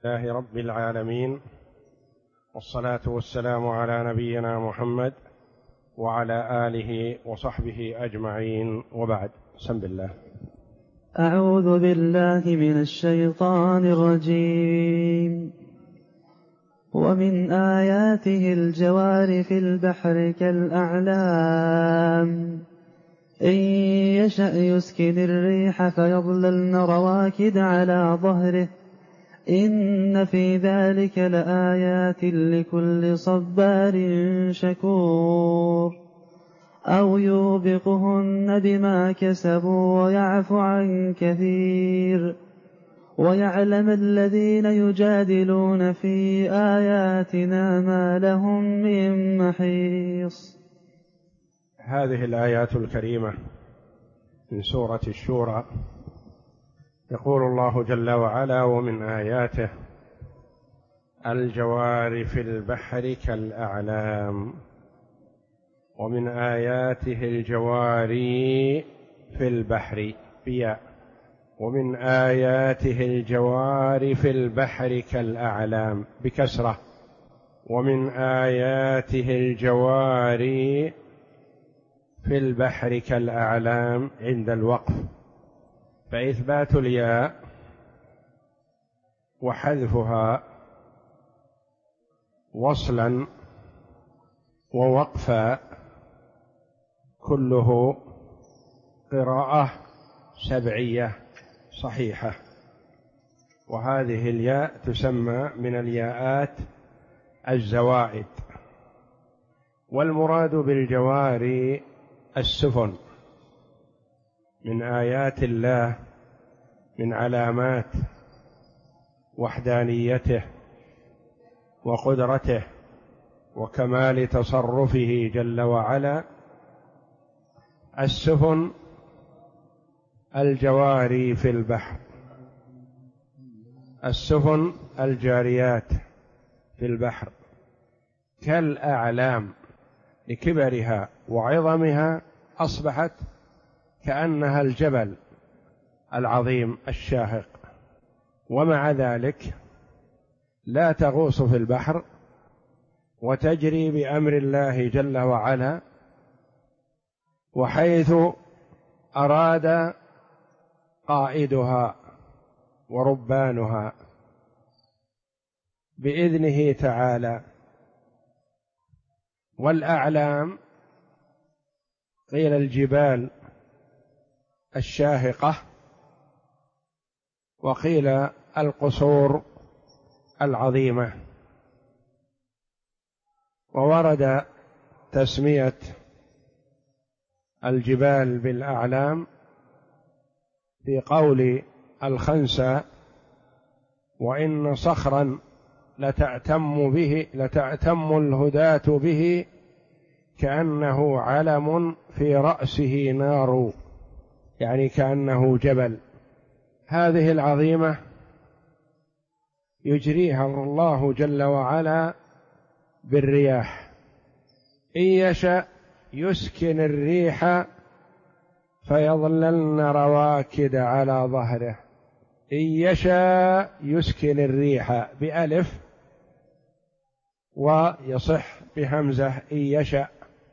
لله رب العالمين، والصلاة والسلام على نبينا محمد وعلى آله وصحبه أجمعين، وبعد. بسم الله. أعوذ بالله من الشيطان الرجيم. ومن آياته الجوار في البحر كالأعلام إن يشأ يسكن الريح فيظللن رواكد على ظهره إن في ذلك لآيات لكل صبار شكور أو يوبقهن بما كسبوا ويعفو عن كثير ويعلم الذين يجادلون في آياتنا ما لهم من محيص. هذه الآيات الكريمة من سورة الشورى يقول الله جل وعلا: ومن آياته الجوار في البحر كالأعلام. ومن آياته الجواري في البحر بياء، ومن آياته الجوار في البحر كالأعلام بكسرة، ومن آياته الجواري في البحر كالأعلام عند الوقف، فإثبات الياء وحذفها وصلا ووقفا كله قراءة سبعية صحيحة، وهذه الياء تسمى من الياءات الزوائد. والمراد بالجواري السفن، من آيات الله، من علامات وحدانيته وقدرته وكمال تصرفه جل وعلا السفن الجواري في البحر، السفن الجاريات في البحر كالأعلام، لكبرها وعظمها أصبحت كأنها الجبل العظيم الشاهق، ومع ذلك لا تغوص في البحر وتجري بأمر الله جل وعلا، وحيث أراد قائدها وربانها بإذنه تعالى. والأعلام قيل الجبال الشاهقة، وقيل القصور العظيمة. وورد تسمية الجبال بالأعلام في قول الخنساء: وإن صخرا لتأتم الهداة به كأنه علم في رأسه نار، يعني كأنه جبل. هذه العظيمة يجريها الله جل وعلا بالرياح، إن يشأ يسكن الريح فيظللن رواكد على ظهره. إن يشاء يسكن الريح بألف، ويصح بهمزة إن يشأ.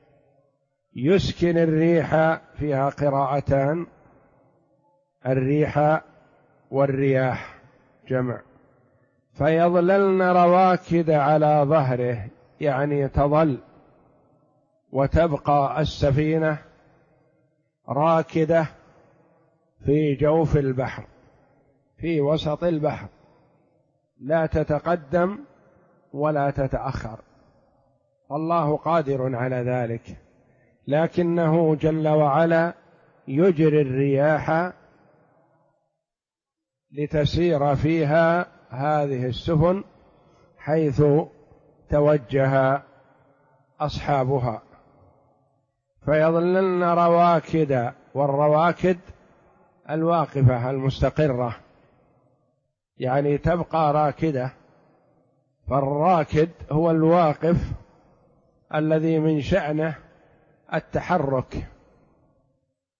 يسكن الريح فيها قراءتان، الريح والرياح جمع. فيظللن رواكد على ظهره، يعني تظل وتبقى السفينة راكدة في جوف البحر، في وسط البحر، لا تتقدم ولا تتأخر. الله قادر على ذلك، لكنه جل وعلا يجري الرياح لتسير فيها هذه السفن حيث توجه أصحابها. فيظللن رواكد، والرواكد الواقفة المستقرة، يعني تبقى راكدة. فالراكد هو الواقف الذي من شأنه التحرك،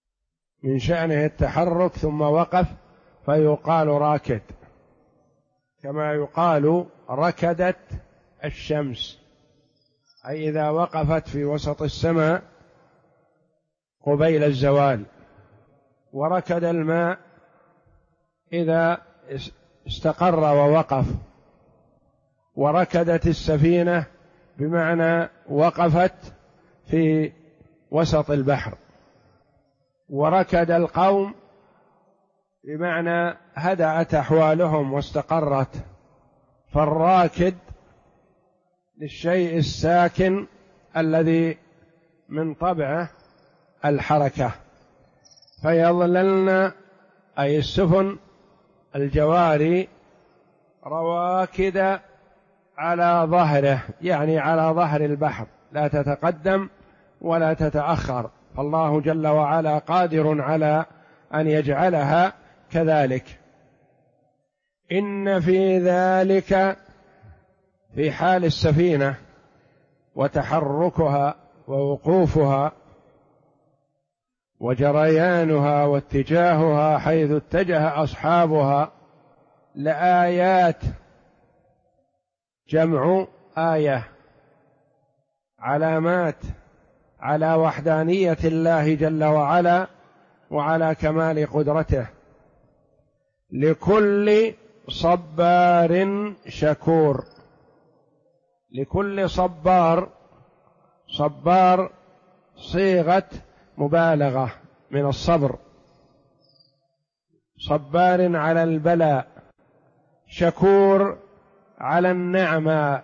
من شأنه التحرك ثم وقف فيقال راكد. كما يقال ركدت الشمس، أي إذا وقفت في وسط السماء قبيل الزوال. وركد الماء إذا استقر ووقف. وركدت السفينة بمعنى وقفت في وسط البحر. وركد القوم بمعنى هدأت أحوالهم واستقرت. فالراكد للشيء الساكن الذي من طبعه الحركة. فيظللن أي السفن الجواري رواكد على ظهره، يعني على ظهر البحر، لا تتقدم ولا تتأخر، فالله جل وعلا قادر على أن يجعلها كذلك. إن في ذلك، في حال السفينة وتحركها ووقوفها وجريانها واتجاهها حيث اتجه أصحابها، لآيات، جمع آية، علامات على وحدانية الله جل وعلا وعلى كمال قدرته، لكل صبار شكور. لكل صبار، صبار صيغة مبالغة من الصبر، صبار على البلاء، شكور على النعمة.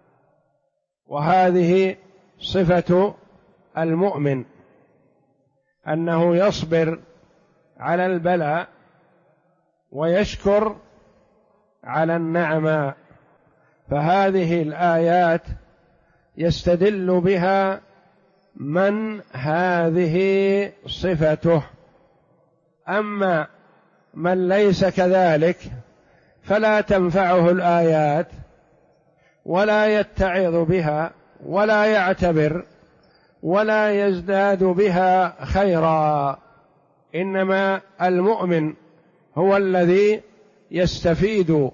وهذه صفة المؤمن، أنه يصبر على البلاء ويشكر على النعمة. فهذه الآيات يستدل بها من هذه صفته. أما من ليس كذلك فلا تنفعه الآيات ولا يتعظ بها ولا يعتبر ولا يزداد بها خيرا. إنما المؤمن هو الذي يستفيد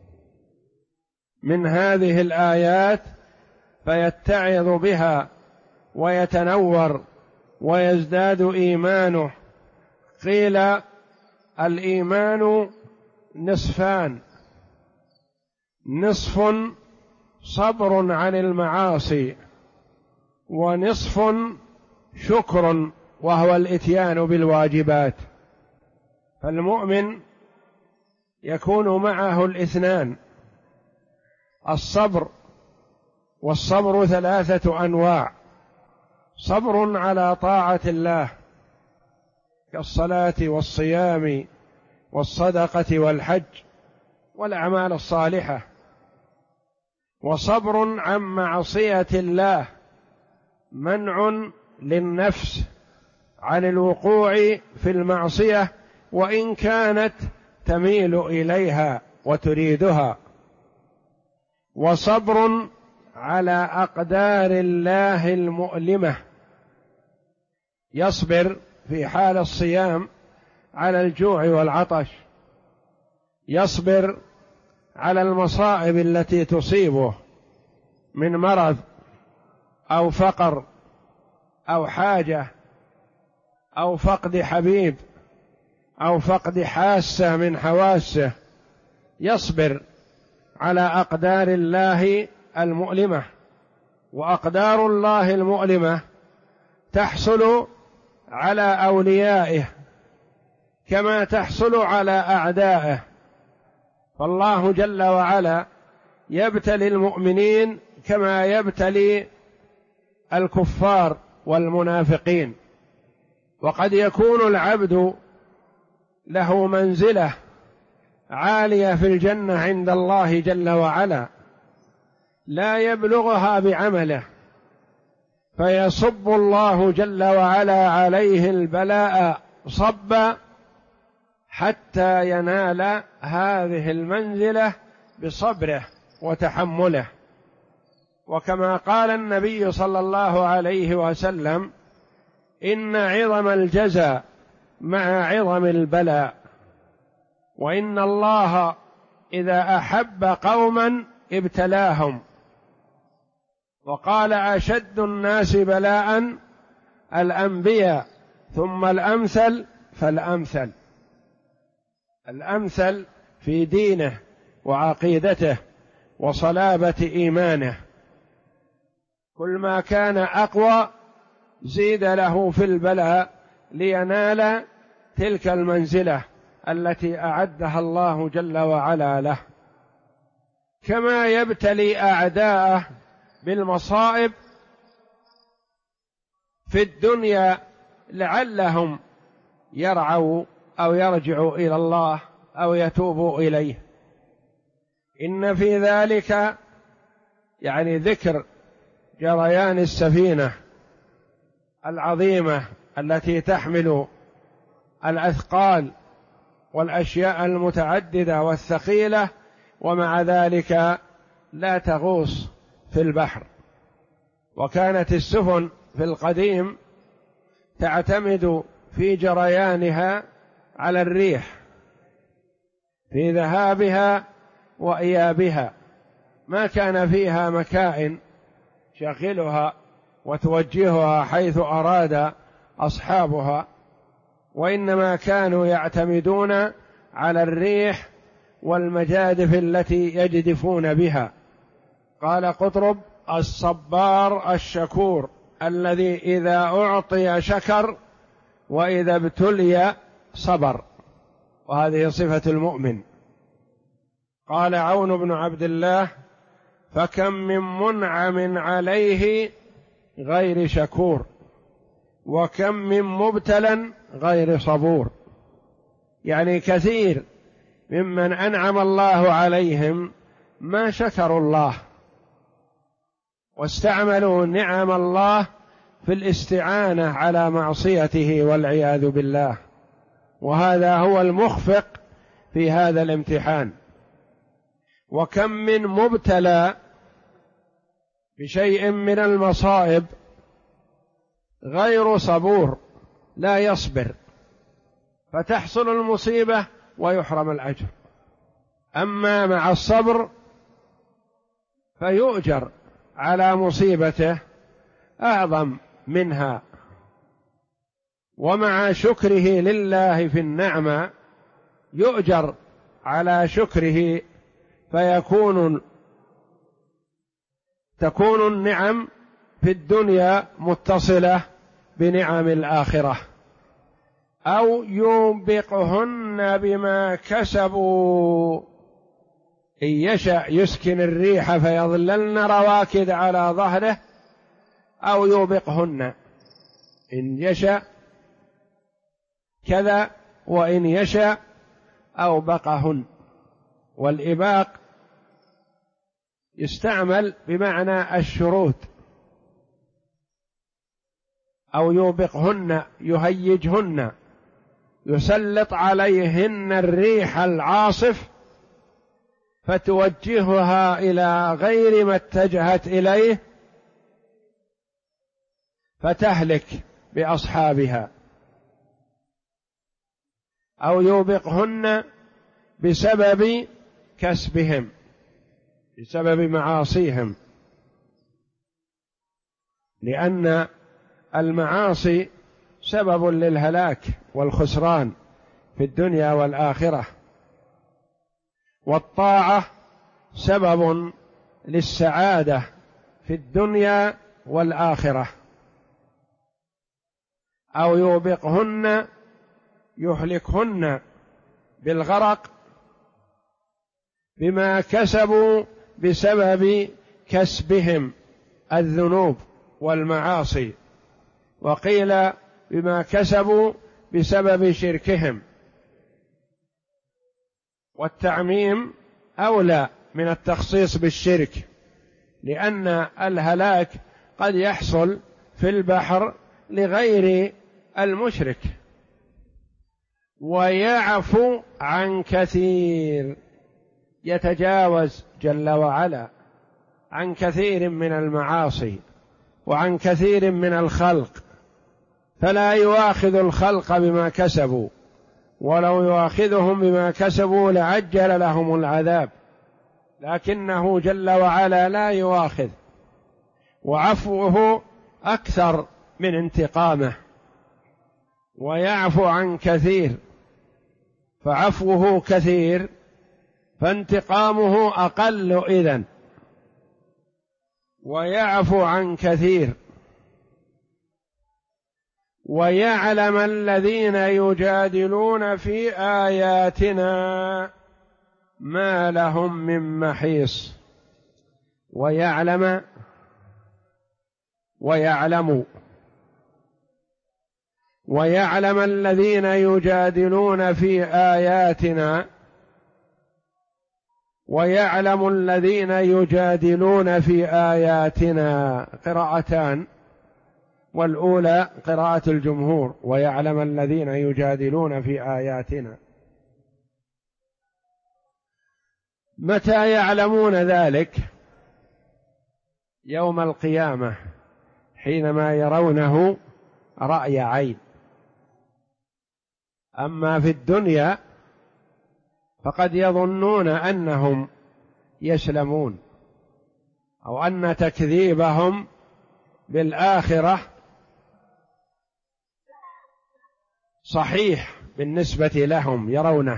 من هذه الآيات فيتعظ بها ويتنور ويزداد إيمانه. قيل الإيمان نصفان: نصف صبر عن المعاصي، ونصف شكر وهو الإتيان بالواجبات. فالمؤمن يكون معه الاثنان، الصبر، والصبر ثلاثة أنواع: صبر على طاعة الله كالصلاة والصيام والصدقة والحج والأعمال الصالحة، وصبر عن معصية الله، منع للنفس عن الوقوع في المعصية وإن كانت تميل إليها وتريدها، وصبر على أقدار الله المؤلمة، يصبر في حال الصيام على الجوع والعطش، يصبر على المصائب التي تصيبه من مرض أو فقر أو حاجة أو فقد حبيب أو فقد حاسة من حواسه، يصبر على أقدار الله المؤلمة. وأقدار الله المؤلمة تحصل على أوليائه كما تحصل على أعدائه، فالله جل وعلا يبتلي المؤمنين كما يبتلي الكفار والمنافقين. وقد يكون العبد له منزلة عالية في الجنة عند الله جل وعلا لا يبلغها بعمله، فيصب الله جل وعلا عليه البلاء صبا حتى ينال هذه المنزلة بصبره وتحمله. وكما قال النبي صلى الله عليه وسلم: إن عظم الجزاء مع عظم البلاء، وإن الله إذا أحب قوما ابتلاهم، وقال أشد الناس بلاء الأنبياء ثم الأمثل فالأمثل. الأمثل في دينه وعقيدته وصلابة إيمانه، كل ما كان أقوى زيد له في البلاء لينال تلك المنزلة التي أعدها الله جل وعلا له. كما يبتلي أعداءه بالمصائب في الدنيا لعلهم يرعوا أو يرجعوا إلى الله أو يتوبوا إليه. إن في ذلك يعني ذكر جريان السفينة العظيمة التي تحمل الأثقال والأشياء المتعددة والثقيلة، ومع ذلك لا تغوص في البحر. وكانت السفن في القديم تعتمد في جريانها على الريح في ذهابها وإيابها، ما كان فيها مكائن شغلها وتوجهها حيث أراد أصحابها، وإنما كانوا يعتمدون على الريح والمجادف التي يجدفون بها. قال قطرب: الصبار الشكور الذي إذا أعطي شكر وإذا ابتلي صبر، وهذه صفة المؤمن. قال عون بن عبد الله: فكم من منعم عليه غير شكور، وكم من مبتلى غير صبور. يعني كثير ممن أنعم الله عليهم ما شكروا الله واستعملوا نعم الله في الاستعانة على معصيته والعياذ بالله، وهذا هو المخفق في هذا الامتحان. وكم من مبتلى بشيء من المصائب غير صبور، لا يصبر، فتحصل المصيبة ويحرم الأجر. أما مع الصبر فيؤجر على مصيبته أعظم منها، ومع شكره لله في النعمة يؤجر على شكره، تكون النعم في الدنيا متصلة بنعم الآخرة. أو يوبقهن بما كسبوا، إن يشأ يسكن الريح فيظللن رواكد على ظهره، أو يوبقهن، إن يشأ كذا وإن يشأ أوبقهن. والإباق يستعمل بمعنى الشروط. أو يوبقهن يهيجهن، يسلط عليهن الريح العاصف فتوجهها إلى غير ما اتجهت إليه فتهلك بأصحابها. أو يوبقهن بسبب كسبهم، بسبب معاصيهم، لأن المعاصي سبب للهلاك والخسران في الدنيا والآخرة، والطاعة سبب للسعادة في الدنيا والآخرة. أو يوبقهن يهلكهن بالغرق بما كسبوا بسبب كسبهم الذنوب والمعاصي، وقيل بما كسبوا بسبب شركهم. والتعميم أولى من التخصيص بالشرك، لأن الهلاك قد يحصل في البحر لغير المشرك. ويعفو عن كثير، يتجاوز جل وعلا عن كثير من المعاصي وعن كثير من الخلق، فلا يؤاخذ الخلق بما كسبوا، ولو يؤاخذهم بما كسبوا لعجل لهم العذاب، لكنه جل وعلا لا يؤاخذ، وعفوه أكثر من انتقامه، ويعفو عن كثير، فعفوه كثير فانتقامه أقل إذن، ويعفو عن كثير. ويعلم الذين يجادلون في آياتنا ما لهم من محيص. ويعلم الذين يجادلون في آياتنا، ويعلم الذين يجادلون في آياتنا قراءتان، والأولى قراءة الجمهور ويعلم الذين يجادلون في آياتنا. متى يعلمون ذلك؟ يوم القيامة حينما يرونه رأي عين. أما في الدنيا فقد يظنون أنهم يسلمون، أو أن تكذيبهم بالآخرة صحيح بالنسبة لهم يرونه،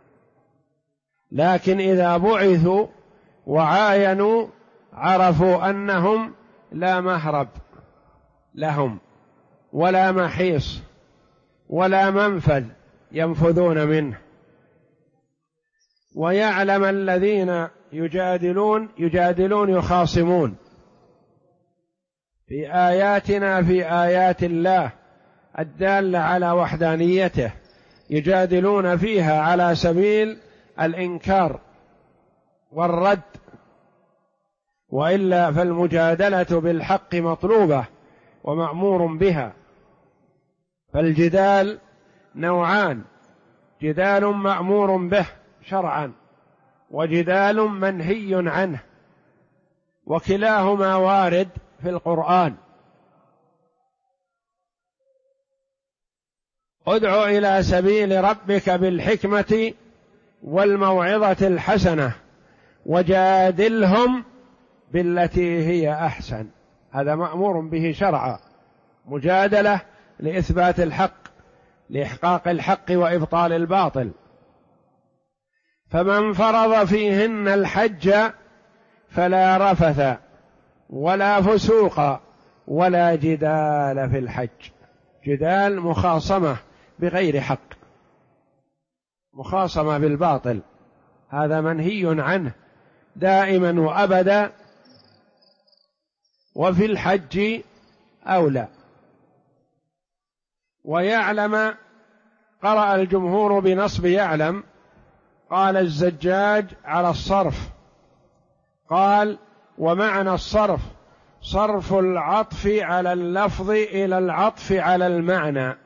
لكن إذا بعثوا وعاينوا عرفوا أنهم لا مهرب لهم ولا محيص ولا منفذ ينفذون منه. ويعلم الذين يجادلون يخاصمون في آياتنا، في آيات الله الدالة على وحدانيته، يجادلون فيها على سبيل الإنكار والرد، وإلا فالمجادلة بالحق مطلوبة ومأمور بها. فالجدال نوعان: جدال مأمور به شرعا، وجدال منهي عنه، وكلاهما وارد في القرآن. ادع إلى سبيل ربك بالحكمة والموعظة الحسنة وجادلهم بالتي هي أحسن. هذا مأمور به شرعا، مجادلة لإثبات الحق، لإحقاق الحق وإبطال الباطل. فمن فرض فيهن الحج فلا رفث ولا فسوق ولا جدال في الحج. جدال مخاصمة بغير حق، مخاصمة بالباطل، هذا منهي عنه دائما وأبدا، وفي الحج أولى. ويعلم قرأ الجمهور بنصب يعلم، قال الزجاج على الصرف، قال ومعنى الصرف صرف العطف على اللفظ إلى العطف على المعنى،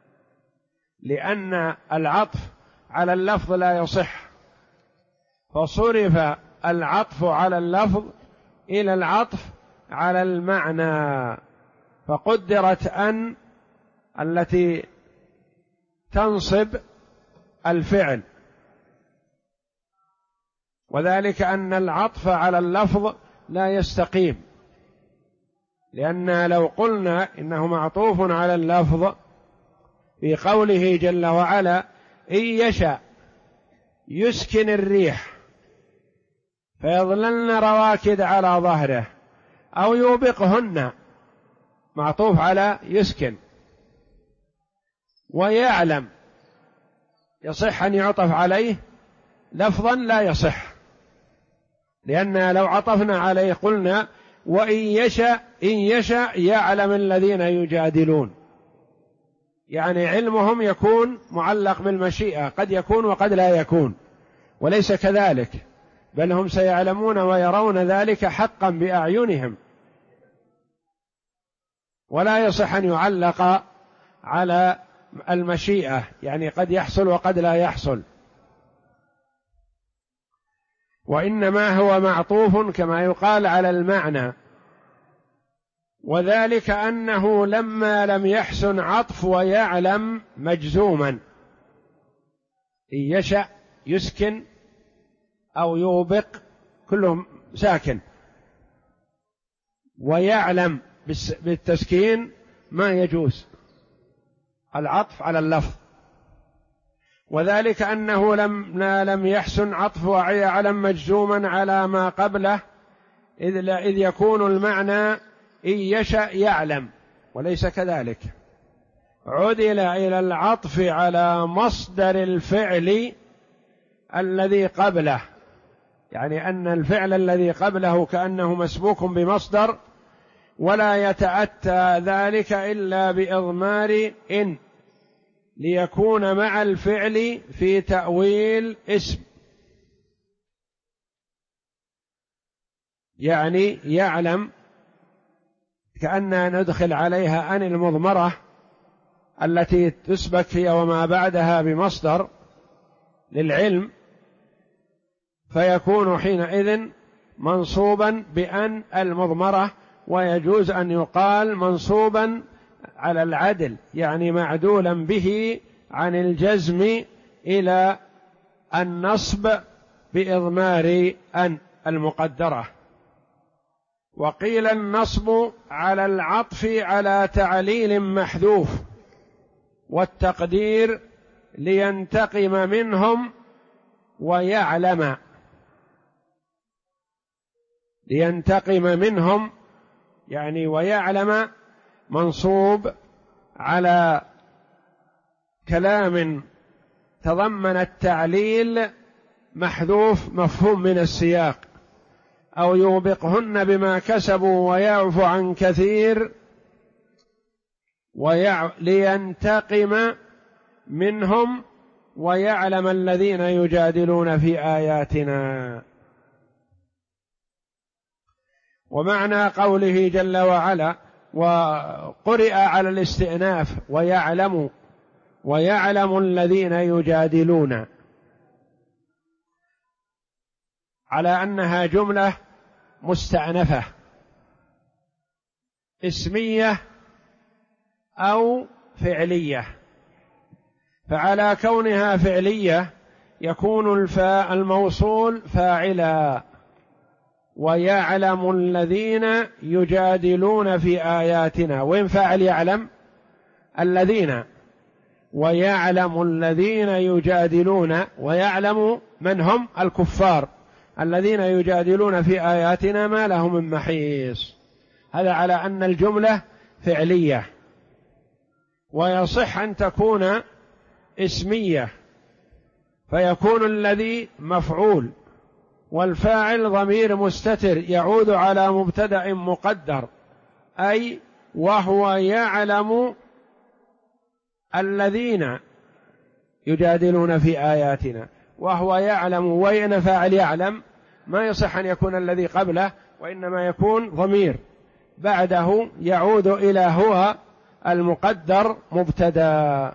لأن العطف على اللفظ لا يصح، فصرف العطف على اللفظ إلى العطف على المعنى، فقدرت أن التي تنصب الفعل، وذلك أن العطف على اللفظ لا يستقيم، لأن لو قلنا إنه معطوف على اللفظ في قوله جل وعلا إن يشأ يسكن الريح فيظللن رواكد على ظهره أو يوبقهن، معطوف على يسكن. ويعلم يصح أن يعطف عليه لفظا لا يصح، لأن لو عطفنا عليه قلنا وإن يشأ يعلم الذين يجادلون، يعني علمهم يكون معلق بالمشيئة، قد يكون وقد لا يكون، وليس كذلك، بل هم سيعلمون ويرون ذلك حقا بأعينهم، ولا يصح أن يعلق على المشيئة، يعني قد يحصل وقد لا يحصل، وإنما هو معطوف كما يقال على المعنى. وذلك أنه لما لم يحسن عطف ويعلم مجزوما، إن يشأ يسكن أو يوبق كلهم ساكن، ويعلم بالتسكين ما يجوز العطف على اللفظ، وذلك أنه لم يحسن عطف يعلم مجزوما على ما قبله، إذ يكون المعنى إن يشأ يعلم، وليس كذلك. عدل إلى العطف على مصدر الفعل الذي قبله، يعني أن الفعل الذي قبله كأنه مسبوق بمصدر، ولا يتأتى ذلك إلا بإضمار إن ليكون مع الفعل في تأويل اسم، يعني يعلم كأننا ندخل عليها أن المضمرة التي تسبك هي وما بعدها بمصدر للعلم، فيكون حينئذ منصوبا بأن المضمرة، ويجوز أن يقال منصوبا على العدل، يعني معدولا به عن الجزم إلى النصب بإضمار أن المقدرة. وقيل النصب على العطف على تعليل محذوف، والتقدير لينتقم منهم ويعلم، لينتقم منهم يعني ويعلم منصوب على كلام تضمن التعليل محذوف مفهوم من السياق، أو يوبقهن بما كسبوا ويعفو عن كثير لينتقم منهم ويعلم الذين يجادلون في آياتنا. ومعنى قوله جل وعلا وقرئ على الاستئناف ويعلم الذين يجادلون، على أنها جملة مستأنفة اسمية أو فعلية، فعلى كونها فعلية يكون الموصول فاعلا، ويعلم الذين يجادلون في آياتنا، وين فاعل يعلم؟ الذين، ويعلم الذين يجادلون، ويعلم من هم؟ الكفار الذين يجادلون في آياتنا ما لهم من محيص. هذا على أن الجملة فعلية، ويصح أن تكون اسمية، فيكون الذي مفعول، والفاعل ضمير مستتر يعود على مبتدأ مقدر، أي وهو يعلم الذين يجادلون في آياتنا، وهو يعلم، وين فاعل يعلم؟ ما يصح أن يكون الذي قبله، وإنما يكون ضمير بعده يعود إلى هو المقدر مبتدأ.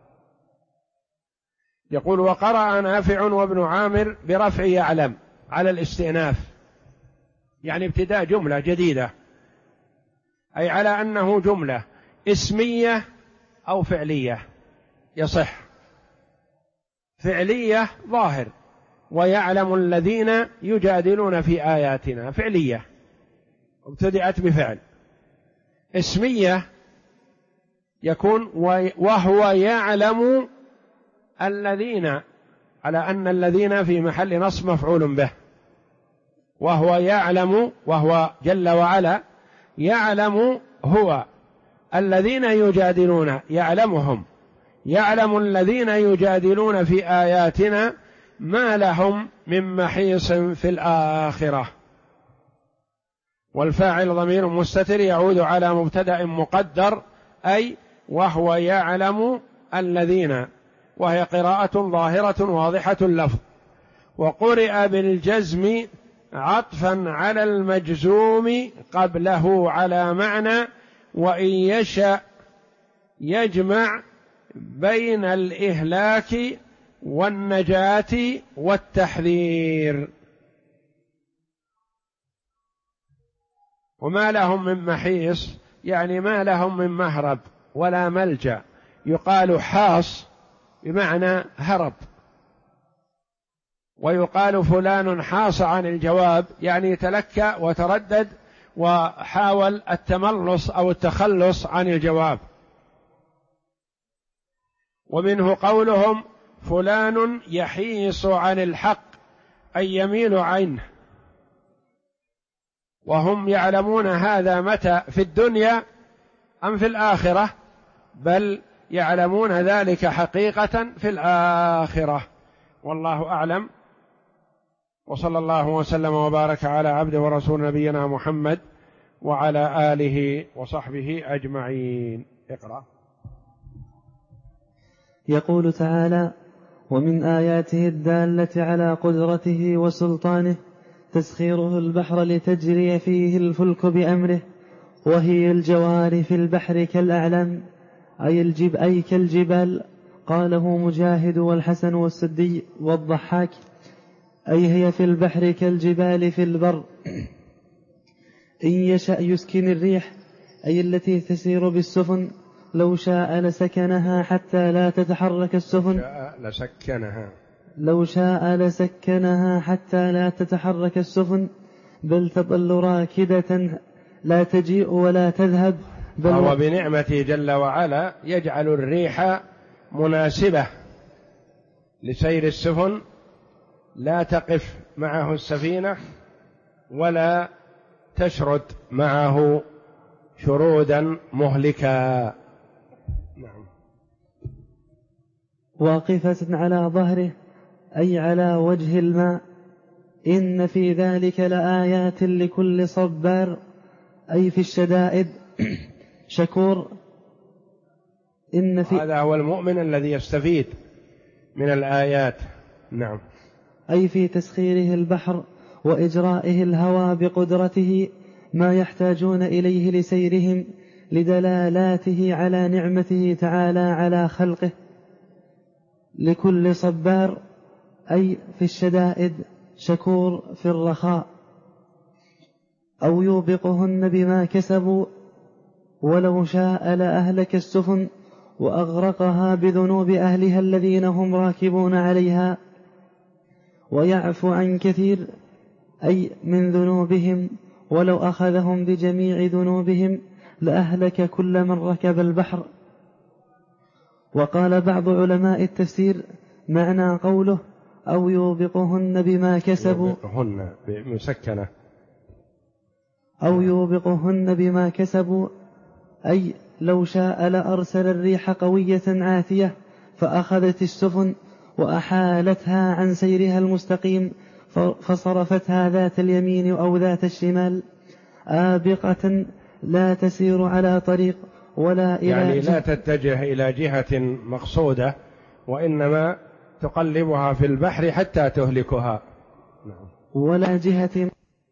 يقول وقرأ نافع وابن عامر برفع يعلم على الاستئناف، يعني ابتداء جملة جديدة، أي على أنه جملة اسمية أو فعلية. يصح فعلية ظاهر، ويعلم الذين يجادلون في آياتنا فعلية ابتدأت بفعل. اسمية يكون وهو يعلم الذين، على أن الذين في محل نصب مفعول به، وهو يعلم، وهو جل وعلا يعلم هو الذين يجادلون، يعلمهم، يعلم الذين يجادلون في آياتنا ما لهم من محيص في الآخرة. والفاعل ضمير مستتر يعود على مبتدأ مقدر، أي وهو يعلم الذين، وهي قراءة ظاهرة واضحة اللفظ. وقرئ بالجزم عطفا على المجزوم قبله على معنى وإن يشأ يجمع بين الإهلاك والنجاة والتحذير. وما لهم من محيص يعني ما لهم من مهرب ولا ملجأ، يقال حاص بمعنى هرب ويقال فلان حاص عن الجواب، يعني تلكأ وتردد وحاول التملص أو التخلص عن الجواب. ومنه قولهم فلان يحيص عن الحق، أي يميل عنه، وهم يعلمون هذا متى في الدنيا أم في الآخرة، بل يعلمون ذلك حقيقة في الآخرة، والله أعلم. وصلى الله وسلم وبارك على عبده ورسول نبينا محمد وعلى آله وصحبه أجمعين. اقرأ. يقول تعالى: ومن آياته الدالة على قدرته وسلطانه تسخيره البحر لتجري فيه الفلك بأمره، وهي الجوار في البحر كالأعلام، أي كالجبال. قاله مجاهد والحسن والسدي والضحاك، أي هي في البحر كالجبال في البر. إن يشأ يسكن الريح، أي التي تسير بالسفن، لو شاء لسكنها حتى لا تتحرك السفن، لو شاء لسكنها حتى لا تتحرك السفن، بل تظل راكدة لا تجيء ولا تذهب. فهو بنعمته جل وعلا يجعل الريح مناسبة لسير السفن، لا تقف معه السفينة ولا تشرد معه شرودا مهلكا. نعم. واقفة على ظهره، أي على وجه الماء. إن في ذلك لآيات لكل صبار، أي في الشدائد شكور. هذا هو المؤمن الذي يستفيد من الآيات. نعم. أي في تسخيره البحر وإجرائه الهوى بقدرته ما يحتاجون إليه لسيرهم، لدلالاته على نعمته تعالى على خلقه. لكل صبار، أي في الشدائد شكور في الرخاء. أو يوبقهن بما كسبوا، ولو شاء لأهلك السفن وأغرقها بذنوب أهلها الذين هم راكبون عليها، ويعفو عن كثير، أي من ذنوبهم، ولو أخذهم بجميع ذنوبهم لأهلك كل من ركب البحر. وقال بعض علماء التفسير معنى قوله أو يوبقهن بما كسبوا، يوبقهن بمسكنة، أو يوبقهن بما كسبوا، أي لو شاء لأرسل الريح قوية عاتية فأخذت السفن وأحالتها عن سيرها المستقيم، فصرفتها ذات اليمين أو ذات الشمال، آبقة لا تسير على طريق ولا إلى يعني لا تتجه إلى جهة مقصودة، وإنما تقلبها في البحر حتى تهلكها. ولا جهة.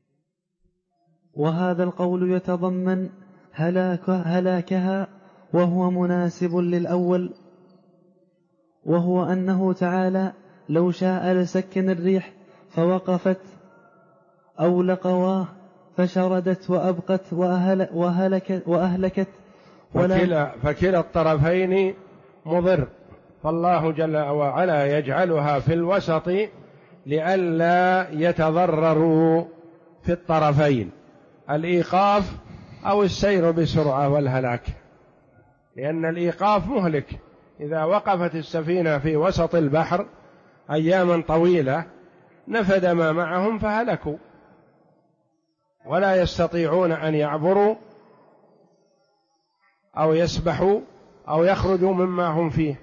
وهذا القول يتضمن هلاكها، وهو مناسب للأول، وهو أنه تعالى لو شاء لسكن الريح فوقفت، أو لقواه فشردت وأبقت وأهلكت فكلا الطرفين مضر، فالله جل وعلا يجعلها في الوسط لئلا يتضرروا في الطرفين، الإيقاف أو السير بسرعة والهلاك، لأن الإيقاف مهلك. إذا وقفت السفينة في وسط البحر أياما طويلة نفد ما معهم فهلكوا، ولا يستطيعون أن يعبروا أو يسبحوا أو يخرجوا مما هم فيه.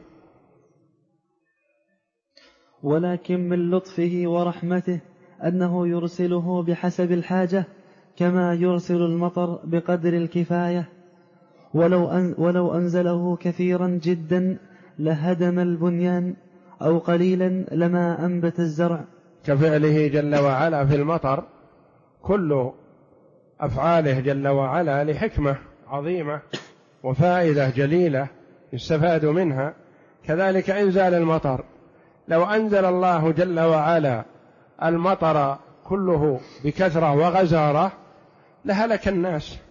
ولكن من لطفه ورحمته أنه يرسله بحسب الحاجة، كما يرسل المطر بقدر الكفاية. ولو أنزله كثيرا جدا لهدم البنيان، أو قليلا لما أنبت الزرع، كفعله جل وعلا في المطر. كل أفعاله جل وعلا لحكمة عظيمة وفائدة جليلة يستفاد منها. كذلك إنزال المطر، لو أنزل الله جل وعلا المطر كله بكثرة وغزارة لهلك الناس،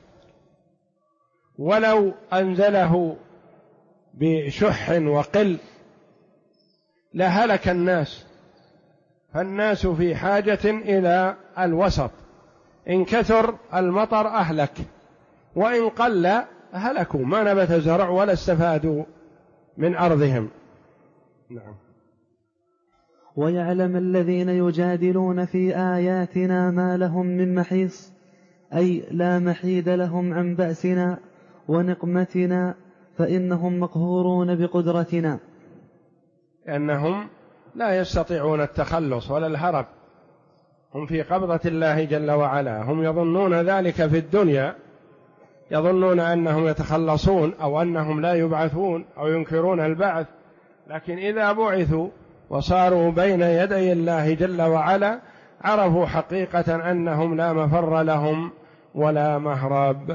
ولو أنزله بشح وقل لهلك الناس، فالناس في حاجة إلى الوسط، إن كثر المطر أهلك، وإن قل هلكوا، ما نبت زرع ولا استفادوا من أرضهم. نعم. ويعلم الذين يجادلون في آياتنا ما لهم من محيص، أي لا محيد لهم عن بأسنا ونقمتنا، فإنهم مقهورون بقدرتنا، لأنهم لا يستطيعون التخلص ولا الهرب، هم في قبضة الله جل وعلا. هم يظنون ذلك في الدنيا، يظنون أنهم يتخلصون أو أنهم لا يبعثون أو ينكرون البعث، لكن إذا بعثوا وصاروا بين يدي الله جل وعلا عرفوا حقيقة أنهم لا مفر لهم ولا مهرب.